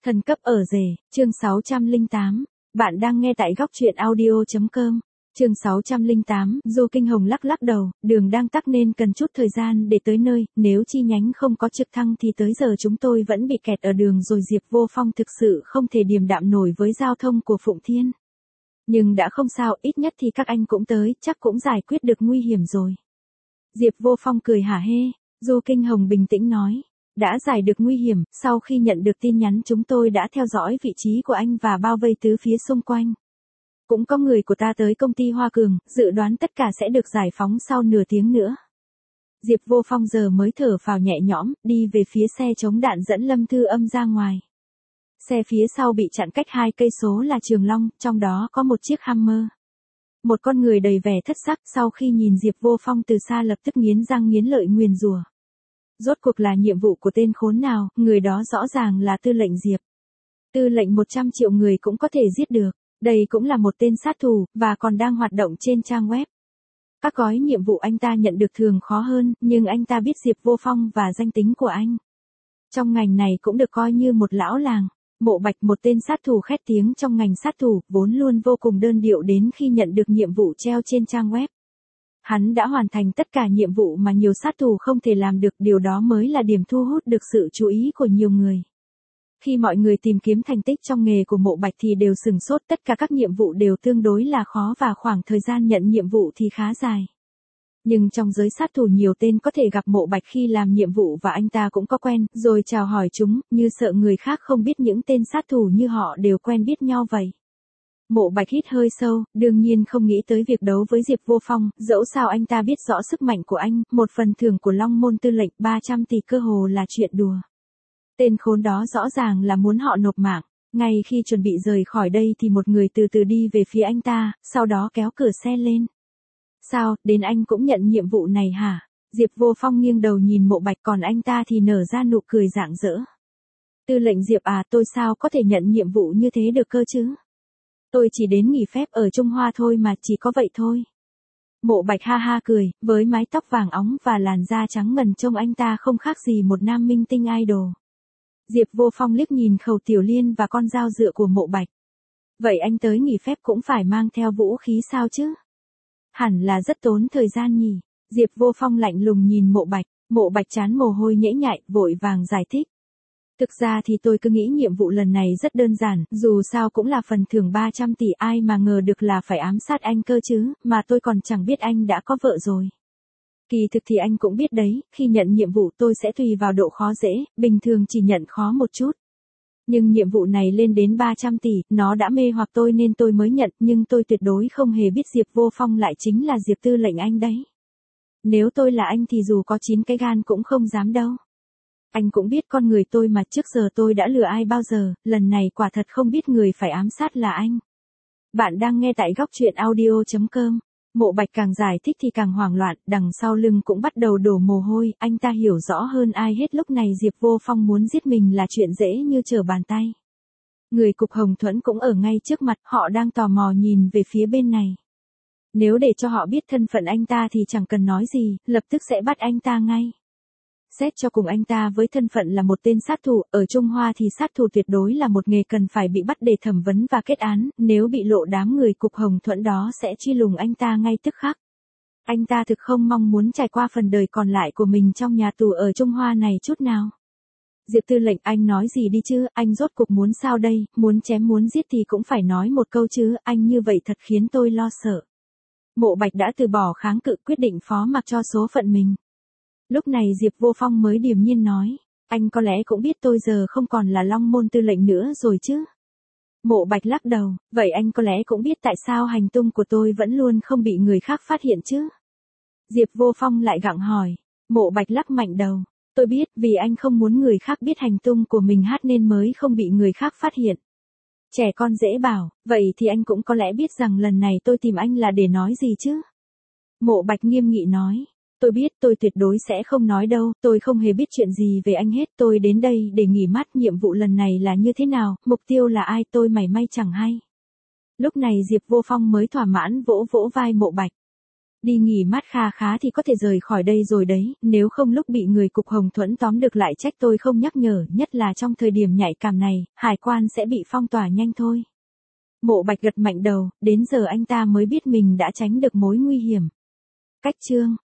Thần cấp ở rể, chương 608. Bạn đang nghe tại góc truyện audio.com. Chương 608, Du Kinh Hồng lắc lắc đầu, đường đang tắc nên cần chút thời gian để tới nơi, nếu chi nhánh không có trực thăng thì tới giờ chúng tôi vẫn bị kẹt ở đường rồi. Diệp Vô Phong thực sự không thể điềm đạm nổi với giao thông của Phụng Thiên. Nhưng đã không sao, ít nhất thì các anh cũng tới, chắc cũng giải quyết được nguy hiểm rồi. Diệp Vô Phong cười hả hê, Du Kinh Hồng bình tĩnh nói. Đã giải được nguy hiểm, sau khi nhận được tin nhắn chúng tôi đã theo dõi vị trí của anh và bao vây tứ phía xung quanh. Cũng có người của ta tới công ty Hoa Cường, dự đoán tất cả sẽ được giải phóng sau nửa tiếng nữa. Diệp Vô Phong giờ mới thở phào nhẹ nhõm, đi về phía xe chống đạn dẫn Lâm Thư Âm ra ngoài. Xe phía sau bị chặn cách 2 cây số là Trường Long, trong đó có một chiếc Hummer. Một con người đầy vẻ thất sắc sau khi nhìn Diệp Vô Phong từ xa lập tức nghiến răng nghiến lợi nguyền rủa. Rốt cuộc là nhiệm vụ của tên khốn nào, người đó rõ ràng là tư lệnh Diệp. Tư lệnh 100 triệu người cũng có thể giết được, đây cũng là một tên sát thủ, và còn đang hoạt động trên trang web. Các gói nhiệm vụ anh ta nhận được thường khó hơn, nhưng anh ta biết Diệp Vô Phong và danh tính của anh. Trong ngành này cũng được coi như một lão làng. Mộ Bạch, một tên sát thủ khét tiếng trong ngành sát thủ, vốn luôn vô cùng đơn điệu đến khi nhận được nhiệm vụ treo trên trang web. Hắn đã hoàn thành tất cả nhiệm vụ mà nhiều sát thủ không thể làm được, điều đó mới là điểm thu hút được sự chú ý của nhiều người. Khi mọi người tìm kiếm thành tích trong nghề của Mộ Bạch thì đều sửng sốt, tất cả các nhiệm vụ đều tương đối là khó và khoảng thời gian nhận nhiệm vụ thì khá dài. Nhưng trong giới sát thủ nhiều tên có thể gặp Mộ Bạch khi làm nhiệm vụ và anh ta cũng có quen, rồi chào hỏi chúng, như sợ người khác không biết những tên sát thủ như họ đều quen biết nhau vậy. Mộ Bạch hít hơi sâu, đương nhiên không nghĩ tới việc đấu với Diệp Vô Phong, dẫu sao anh ta biết rõ sức mạnh của anh, một phần thưởng của Long Môn tư lệnh 300 tỷ cơ hồ là chuyện đùa. Tên khốn đó rõ ràng là muốn họ nộp mạng. Ngay khi chuẩn bị rời khỏi đây thì một người từ từ đi về phía anh ta, sau đó kéo cửa xe lên. Sao, đến anh cũng nhận nhiệm vụ này hả? Diệp Vô Phong nghiêng đầu nhìn Mộ Bạch, còn anh ta thì nở ra nụ cười rạng rỡ. Tư lệnh Diệp à, tôi sao có thể nhận nhiệm vụ như thế được cơ chứ? Tôi chỉ đến nghỉ phép ở Trung Hoa thôi mà, chỉ có vậy thôi. Mộ Bạch ha ha cười, với mái tóc vàng óng và làn da trắng ngần trông anh ta không khác gì một nam minh tinh idol. Diệp Vô Phong liếc nhìn Khâu Tiểu Liên và con dao dựa của Mộ Bạch. Vậy anh tới nghỉ phép cũng phải mang theo vũ khí sao chứ? Hẳn là rất tốn thời gian nhỉ? Diệp Vô Phong lạnh lùng nhìn Mộ Bạch trán mồ hôi nhễ nhại, vội vàng giải thích. Thực ra thì tôi cứ nghĩ nhiệm vụ lần này rất đơn giản, dù sao cũng là phần thưởng 300 tỷ, ai mà ngờ được là phải ám sát anh cơ chứ, mà tôi còn chẳng biết anh đã có vợ rồi. Kỳ thực thì anh cũng biết đấy, khi nhận nhiệm vụ tôi sẽ tùy vào độ khó dễ, bình thường chỉ nhận khó một chút. Nhưng nhiệm vụ này lên đến 300 tỷ, nó đã mê hoặc tôi nên tôi mới nhận, nhưng tôi tuyệt đối không hề biết Diệp Vô Phong lại chính là Diệp tư lệnh anh đấy. Nếu tôi là anh thì dù có 9 cái gan cũng không dám đâu. Anh cũng biết con người tôi mà, trước giờ tôi đã lừa ai bao giờ, lần này quả thật không biết người phải ám sát là anh. Bạn đang nghe tại góc truyện audio.com. Mộ Bạch càng giải thích thì càng hoảng loạn, đằng sau lưng cũng bắt đầu đổ mồ hôi, anh ta hiểu rõ hơn ai hết lúc này Diệp Vô Phong muốn giết mình là chuyện dễ như trở bàn tay. Người cục Hồng Thuẫn cũng ở ngay trước mặt, họ đang tò mò nhìn về phía bên này. Nếu để cho họ biết thân phận anh ta thì chẳng cần nói gì, lập tức sẽ bắt anh ta ngay. Xét cho cùng anh ta với thân phận là một tên sát thủ, ở Trung Hoa thì sát thủ tuyệt đối là một nghề cần phải bị bắt để thẩm vấn và kết án, nếu bị lộ đám người cục Hồng Thuẫn đó sẽ truy lùng anh ta ngay tức khắc. Anh ta thực không mong muốn trải qua phần đời còn lại của mình trong nhà tù ở Trung Hoa này chút nào. Diệp tư lệnh, anh nói gì đi chứ, anh rốt cuộc muốn sao đây, muốn chém muốn giết thì cũng phải nói một câu chứ, anh như vậy thật khiến tôi lo sợ. Mộ Bạch đã từ bỏ kháng cự, quyết định phó mặc cho số phận mình. Lúc này Diệp Vô Phong mới điềm nhiên nói, anh có lẽ cũng biết tôi giờ không còn là Long Môn tư lệnh nữa rồi chứ. Mộ Bạch lắc đầu, vậy anh có lẽ cũng biết tại sao hành tung của tôi vẫn luôn không bị người khác phát hiện chứ. Diệp Vô Phong lại gặng hỏi, Mộ Bạch lắc mạnh đầu, tôi biết, vì anh không muốn người khác biết hành tung của mình hát nên mới không bị người khác phát hiện. Trẻ con dễ bảo, vậy thì anh cũng có lẽ biết rằng lần này tôi tìm anh là để nói gì chứ. Mộ Bạch nghiêm nghị nói. Tôi biết, tôi tuyệt đối sẽ không nói đâu, tôi không hề biết chuyện gì về anh hết, tôi đến đây để nghỉ mát, nhiệm vụ lần này là như thế nào, mục tiêu là ai tôi mảy may chẳng hay. Lúc này Diệp Vô Phong mới thỏa mãn vỗ vỗ vai Mộ Bạch. Đi nghỉ mát kha khá thì có thể rời khỏi đây rồi đấy, nếu không lúc bị người cục Hồng Thuẫn tóm được lại trách tôi không nhắc nhở, nhất là trong thời điểm nhạy cảm này, hải quan sẽ bị phong tỏa nhanh thôi. Mộ Bạch gật mạnh đầu, đến giờ anh ta mới biết mình đã tránh được mối nguy hiểm. Cách chương